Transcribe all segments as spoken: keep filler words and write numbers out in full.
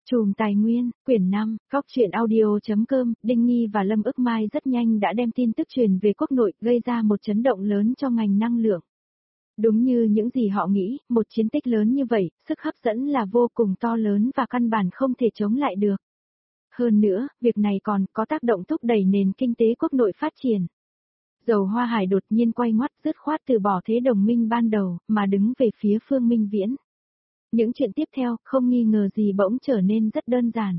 Chùm Tài Nguyên, quyển năm, Cóc truyện audio.com, Đinh Nghi và Lâm Ức Mai rất nhanh đã đem tin tức truyền về quốc nội, gây ra một chấn động lớn cho ngành năng lượng. Đúng như những gì họ nghĩ, một chiến tích lớn như vậy, sức hấp dẫn là vô cùng to lớn và căn bản không thể chống lại được. Hơn nữa, việc này còn có tác động thúc đẩy nền kinh tế quốc nội phát triển. Dầu Hoa Hải đột nhiên quay ngoắt dứt khoát từ bỏ thế đồng minh ban đầu, mà đứng về phía Phương Minh Viễn. Những chuyện tiếp theo, không nghi ngờ gì bỗng trở nên rất đơn giản.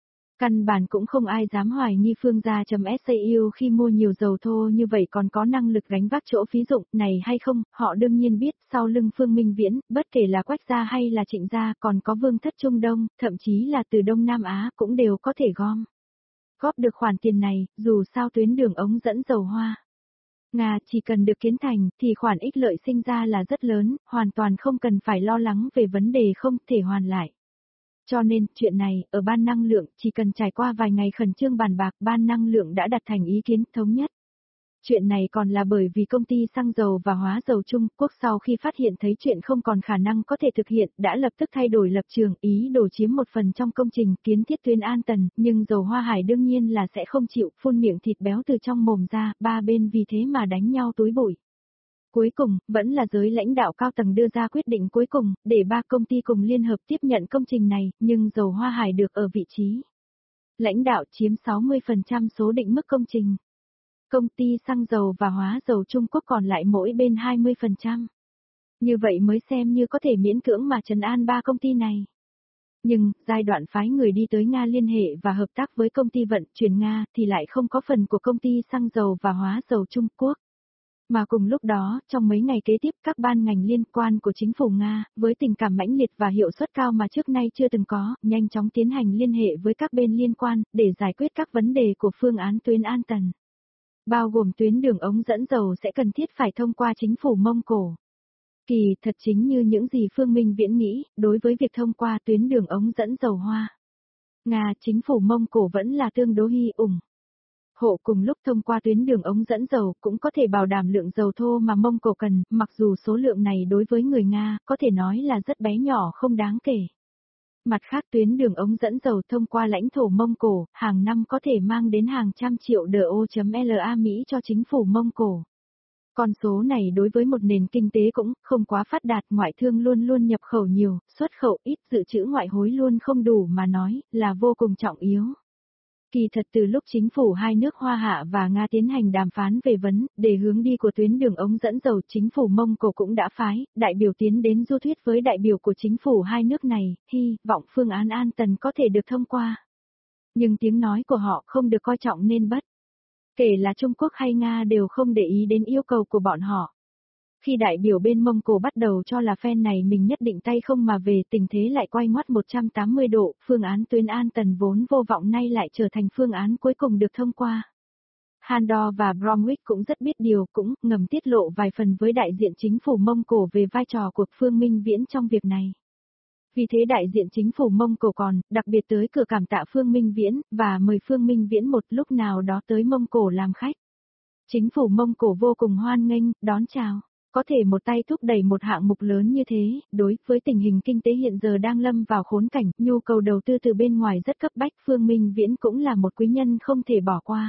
Căn bản cũng không ai dám hoài nghi Phương gia.sau khi mua nhiều dầu thô như vậy còn có năng lực gánh vác chỗ phí dụng này hay không, họ đương nhiên biết sau lưng Phương Minh Viễn, bất kể là Quách gia hay là Trịnh gia còn có Vương thất Trung Đông, thậm chí là từ Đông Nam Á cũng đều có thể gom. Góp được khoản tiền này, dù sao tuyến đường ống dẫn dầu hoa Nga chỉ cần được kiến thành thì khoản ích lợi sinh ra là rất lớn, hoàn toàn không cần phải lo lắng về vấn đề không thể hoàn lại. Cho nên, chuyện này, ở ban năng lượng, chỉ cần trải qua vài ngày khẩn trương bàn bạc, ban năng lượng đã đặt thành ý kiến thống nhất. Chuyện này còn là bởi vì công ty xăng dầu và hóa dầu Trung Quốc sau khi phát hiện thấy chuyện không còn khả năng có thể thực hiện, đã lập tức thay đổi lập trường, ý đồ chiếm một phần trong công trình kiến thiết tuyến An Tần, nhưng dầu Hoa Hải đương nhiên là sẽ không chịu, phun miệng thịt béo từ trong mồm ra, ba bên vì thế mà đánh nhau túi bụi. Cuối cùng, vẫn là giới lãnh đạo cao tầng đưa ra quyết định cuối cùng, để ba công ty cùng liên hợp tiếp nhận công trình này, nhưng dầu Hoa Hải được ở vị trí lãnh đạo chiếm sáu mươi phần trăm số định mức công trình. Công ty xăng dầu và hóa dầu Trung Quốc còn lại mỗi bên hai mươi phần trăm. Như vậy mới xem như có thể miễn cưỡng mà trấn an ba công ty này. Nhưng, giai đoạn phái người đi tới Nga liên hệ và hợp tác với công ty vận chuyển Nga thì lại không có phần của công ty xăng dầu và hóa dầu Trung Quốc. Mà cùng lúc đó, trong mấy ngày kế tiếp các ban ngành liên quan của chính phủ Nga, với tình cảm mãnh liệt và hiệu suất cao mà trước nay chưa từng có, nhanh chóng tiến hành liên hệ với các bên liên quan, để giải quyết các vấn đề của phương án tuyến An Tần. Bao gồm tuyến đường ống dẫn dầu sẽ cần thiết phải thông qua chính phủ Mông Cổ. Kỳ thật chính như những gì Phương Minh Viễn nghĩ, đối với việc thông qua tuyến đường ống dẫn dầu hoa Nga, chính phủ Mông Cổ vẫn là tương đối hy ủng hộ cùng lúc thông qua tuyến đường ống dẫn dầu cũng có thể bảo đảm lượng dầu thô mà Mông Cổ cần, mặc dù số lượng này đối với người Nga có thể nói là rất bé nhỏ không đáng kể. Mặt khác tuyến đường ống dẫn dầu thông qua lãnh thổ Mông Cổ, hàng năm có thể mang đến hàng trăm triệu đô la Mỹ cho chính phủ Mông Cổ. Con số này đối với một nền kinh tế cũng không quá phát đạt, ngoại thương luôn luôn nhập khẩu nhiều, xuất khẩu ít, dự trữ ngoại hối luôn không đủ mà nói, là vô cùng trọng yếu. Kỳ thật từ lúc chính phủ hai nước Hoa Hạ và Nga tiến hành đàm phán về vấn đề hướng đi của tuyến đường ống dẫn dầu, chính phủ Mông Cổ cũng đã phái đại biểu tiến đến du thuyết với đại biểu của chính phủ hai nước này, hy vọng phương án An Tần có thể được thông qua. Nhưng tiếng nói của họ không được coi trọng nên bất kể là Trung Quốc hay Nga đều không để ý đến yêu cầu của bọn họ. Khi đại biểu bên Mông Cổ bắt đầu cho là phe này mình nhất định tay không mà về, tình thế lại quay ngoắt một trăm tám mươi độ, phương án tuyến An Tần vốn vô vọng nay lại trở thành phương án cuối cùng được thông qua. Handor và Bromwich cũng rất biết điều, cũng ngầm tiết lộ vài phần với đại diện chính phủ Mông Cổ về vai trò của Phương Minh Viễn trong việc này. Vì thế đại diện chính phủ Mông Cổ còn, đặc biệt tới cửa cảm tạ Phương Minh Viễn, và mời Phương Minh Viễn một lúc nào đó tới Mông Cổ làm khách. Chính phủ Mông Cổ vô cùng hoan nghênh, đón chào. Có thể một tay thúc đẩy một hạng mục lớn như thế, đối với tình hình kinh tế hiện giờ đang lâm vào khốn cảnh, nhu cầu đầu tư từ bên ngoài rất cấp bách, Phương Minh Viễn cũng là một quý nhân không thể bỏ qua.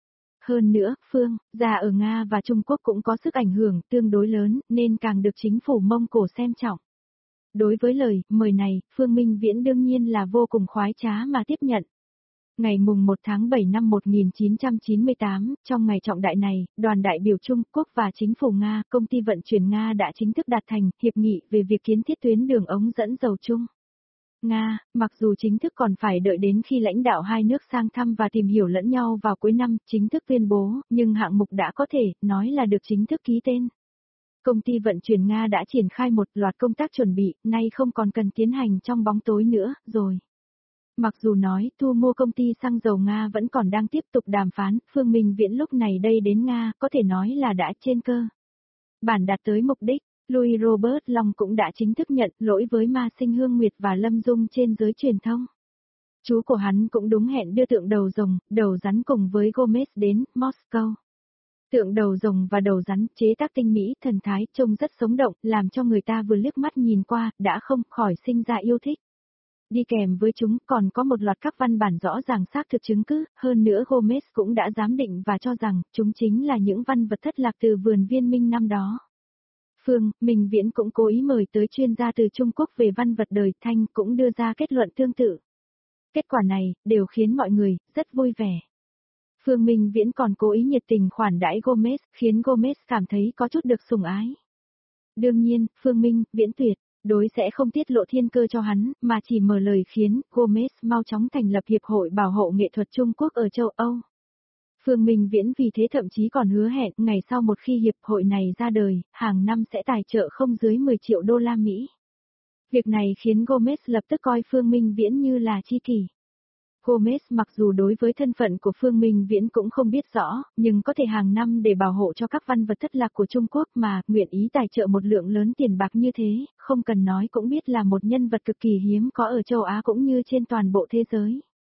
Hơn nữa, Phương gia ở Nga và Trung Quốc cũng có sức ảnh hưởng tương đối lớn, nên càng được chính phủ Mông Cổ xem trọng. Đối với lời mời này, Phương Minh Viễn đương nhiên là vô cùng khoái trá mà tiếp nhận. Ngày mùng một tháng bảy năm một nghìn chín trăm chín mươi tám, trong ngày trọng đại này, đoàn đại biểu Trung Quốc và chính phủ Nga, công ty vận chuyển Nga đã chính thức đạt thành hiệp nghị về việc kiến thiết tuyến đường ống dẫn dầu chung. Nga, mặc dù chính thức còn phải đợi đến khi lãnh đạo hai nước sang thăm và tìm hiểu lẫn nhau vào cuối năm chính thức tuyên bố, nhưng hạng mục đã có thể nói là được chính thức ký tên. Công ty vận chuyển Nga đã triển khai một loạt công tác chuẩn bị, nay không còn cần tiến hành trong bóng tối nữa, rồi. Mặc dù nói thu mua công ty xăng dầu Nga vẫn còn đang tiếp tục đàm phán, Phương Minh Viễn lúc này đây đến Nga có thể nói là đã trên cơ bản đạt tới mục đích. Louis Robert Long cũng đã chính thức nhận lỗi với Ma Sinh Hương Nguyệt và Lâm Dung trên giới truyền thông. Chú của hắn cũng đúng hẹn đưa tượng đầu rồng, đầu rắn cùng với Gomez đến Moscow. Tượng đầu rồng và đầu rắn chế tác tinh mỹ, thần thái, trông rất sống động, làm cho người ta vừa liếc mắt nhìn qua, đã không khỏi sinh ra yêu thích. Đi kèm với chúng còn có một loạt các văn bản rõ ràng xác thực chứng cứ, hơn nữa Gomez cũng đã giám định và cho rằng chúng chính là những văn vật thất lạc từ vườn viên minh năm đó. Phương Minh Viễn cũng cố ý mời tới chuyên gia từ Trung Quốc về văn vật đời Thanh cũng đưa ra kết luận tương tự. Kết quả này đều khiến mọi người rất vui vẻ. Phương Minh Viễn còn cố ý nhiệt tình khoản đãi Gomez, khiến Gomez cảm thấy có chút được sủng ái. Đương nhiên, Phương Minh Viễn tuyệt đối sẽ không tiết lộ thiên cơ cho hắn, mà chỉ mở lời khiến Gomez mau chóng thành lập Hiệp hội Bảo hộ Nghệ thuật Trung Quốc ở châu Âu. Phương Minh Viễn vì thế thậm chí còn hứa hẹn ngày sau một khi hiệp hội này ra đời, hàng năm sẽ tài trợ không dưới mười triệu đô la Mỹ. Việc này khiến Gomez lập tức coi Phương Minh Viễn như là tri kỷ. Gomez mặc dù đối với thân phận của Phương Minh Viễn cũng không biết rõ, nhưng có thể hàng năm để bảo hộ cho các văn vật thất lạc của Trung Quốc mà nguyện ý tài trợ một lượng lớn tiền bạc như thế, không cần nói cũng biết là một nhân vật cực kỳ hiếm có ở châu Á cũng như trên toàn bộ thế giới.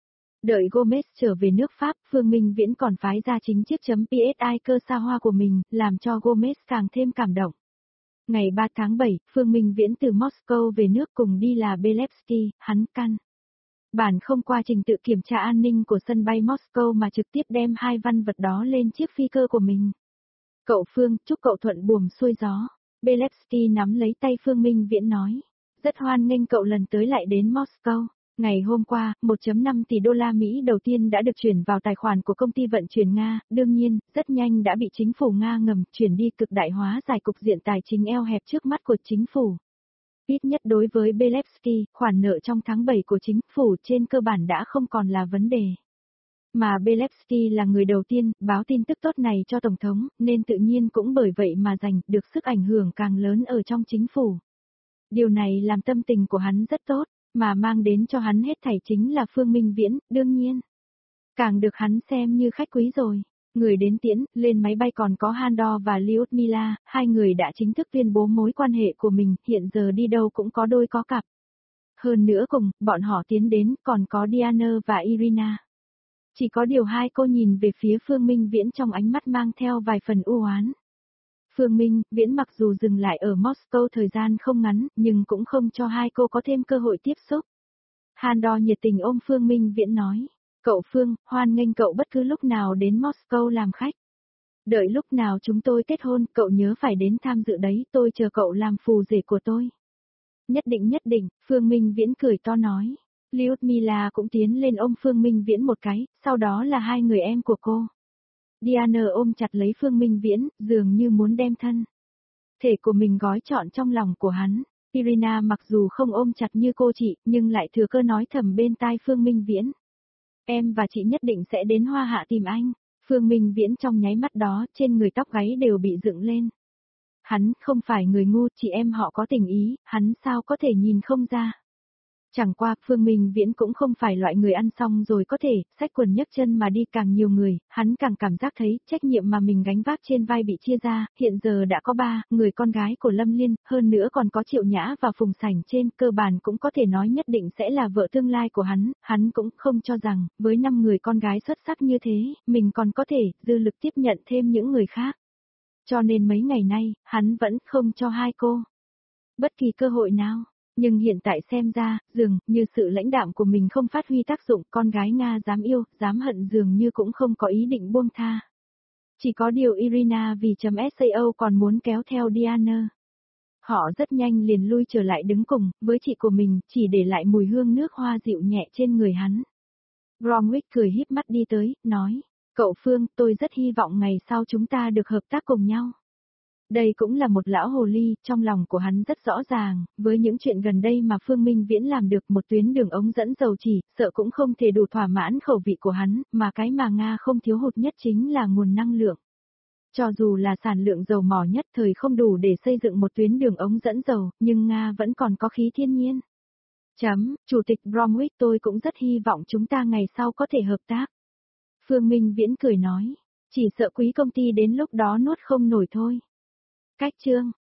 Đợi Gomez trở về nước Pháp, Phương Minh Viễn còn phái ra chính chiếc.psi cơ xa hoa của mình, làm cho Gomez càng thêm cảm động. Ngày ba tháng bảy, Phương Minh Viễn từ Moscow về nước cùng đi là Belevsky, hắn căn bản không qua trình tự kiểm tra an ninh của sân bay Moscow mà trực tiếp đem hai văn vật đó lên chiếc phi cơ của mình. Cậu Phương, chúc cậu thuận buồm xuôi gió. Belevsky nắm lấy tay Phương Minh Viễn nói. Rất hoan nghênh cậu lần tới lại đến Moscow. Ngày hôm qua, một phẩy năm tỷ đô la Mỹ đầu tiên đã được chuyển vào tài khoản của công ty vận chuyển Nga, đương nhiên, rất nhanh đã bị chính phủ Nga ngầm chuyển đi cực đại hóa giải cục diện tài chính eo hẹp trước mắt của chính phủ. Ít nhất đối với Belevsky, khoản nợ trong tháng bảy của chính phủ trên cơ bản đã không còn là vấn đề. Mà Belevsky là người đầu tiên báo tin tức tốt này cho Tổng thống, nên tự nhiên cũng bởi vậy mà giành được sức ảnh hưởng càng lớn ở trong chính phủ. Điều này làm tâm tình của hắn rất tốt, mà mang đến cho hắn hết thảy chính là Phương Minh Viễn, đương nhiên. Càng được hắn xem như khách quý rồi. Người đến tiễn, lên máy bay còn có Handor và Lyudmila, hai người đã chính thức tuyên bố mối quan hệ của mình, hiện giờ đi đâu cũng có đôi có cặp. Hơn nữa cùng, bọn họ tiến đến, còn có Diana và Irina. Chỉ có điều hai cô nhìn về phía Phương Minh Viễn trong ánh mắt mang theo vài phần u oán. Phương Minh Viễn mặc dù dừng lại ở Moscow thời gian không ngắn, nhưng cũng không cho hai cô có thêm cơ hội tiếp xúc. Handor nhiệt tình ôm Phương Minh Viễn nói. Cậu Phương, hoan nghênh cậu bất cứ lúc nào đến Moscow làm khách. Đợi lúc nào chúng tôi kết hôn, cậu nhớ phải đến tham dự đấy, tôi chờ cậu làm phù rể của tôi. Nhất định nhất định, Phương Minh Viễn cười to nói. Lyudmila cũng tiến lên ôm Phương Minh Viễn một cái, sau đó là hai người em của cô. Diana ôm chặt lấy Phương Minh Viễn, dường như muốn đem thân thể của mình gói trọn trong lòng của hắn. Irina mặc dù không ôm chặt như cô chị, nhưng lại thừa cơ nói thầm bên tai Phương Minh Viễn. Em và chị nhất định sẽ đến Hoa Hạ tìm anh. Phương Minh Viễn trong nháy mắt đó, trên người tóc gáy đều bị dựng lên. Hắn không phải người ngu, chị em họ có tình ý, hắn sao có thể nhìn không ra. Chẳng qua, Phương Minh Viễn cũng không phải loại người ăn xong rồi có thể, xách quần nhấc chân mà đi càng nhiều người, hắn càng cảm giác thấy, trách nhiệm mà mình gánh vác trên vai bị chia ra, hiện giờ đã có ba, người con gái của Lâm Liên, hơn nữa còn có Triệu Nhã và Phùng Sảnh trên, cơ bản cũng có thể nói nhất định sẽ là vợ tương lai của hắn, hắn cũng không cho rằng, với năm người con gái xuất sắc như thế, mình còn có thể, dư lực tiếp nhận thêm những người khác. Cho nên mấy ngày nay, hắn vẫn không cho hai cô bất kỳ cơ hội nào. Nhưng hiện tại xem ra, dường như sự lãnh đạm của mình không phát huy tác dụng, con gái Nga dám yêu, dám hận dường như cũng không có ý định buông tha. Chỉ có điều Irina vì .sao còn muốn kéo theo Diana. Họ rất nhanh liền lui trở lại đứng cùng, với chị của mình, chỉ để lại mùi hương nước hoa dịu nhẹ trên người hắn. Bromwich cười híp mắt đi tới, nói, cậu Phương, tôi rất hy vọng ngày sau chúng ta được hợp tác cùng nhau. Đây cũng là một lão hồ ly, trong lòng của hắn rất rõ ràng, với những chuyện gần đây mà Phương Minh Viễn làm được một tuyến đường ống dẫn dầu chỉ, sợ cũng không thể đủ thỏa mãn khẩu vị của hắn, mà cái mà Nga không thiếu hụt nhất chính là nguồn năng lượng. Cho dù là sản lượng dầu mỏ nhất thời không đủ để xây dựng một tuyến đường ống dẫn dầu, nhưng Nga vẫn còn có khí thiên nhiên. Chấm, Chủ tịch Bromwich tôi cũng rất hy vọng chúng ta ngày sau có thể hợp tác. Phương Minh Viễn cười nói, chỉ sợ quý công ty đến lúc đó nuốt không nổi thôi. Cách chương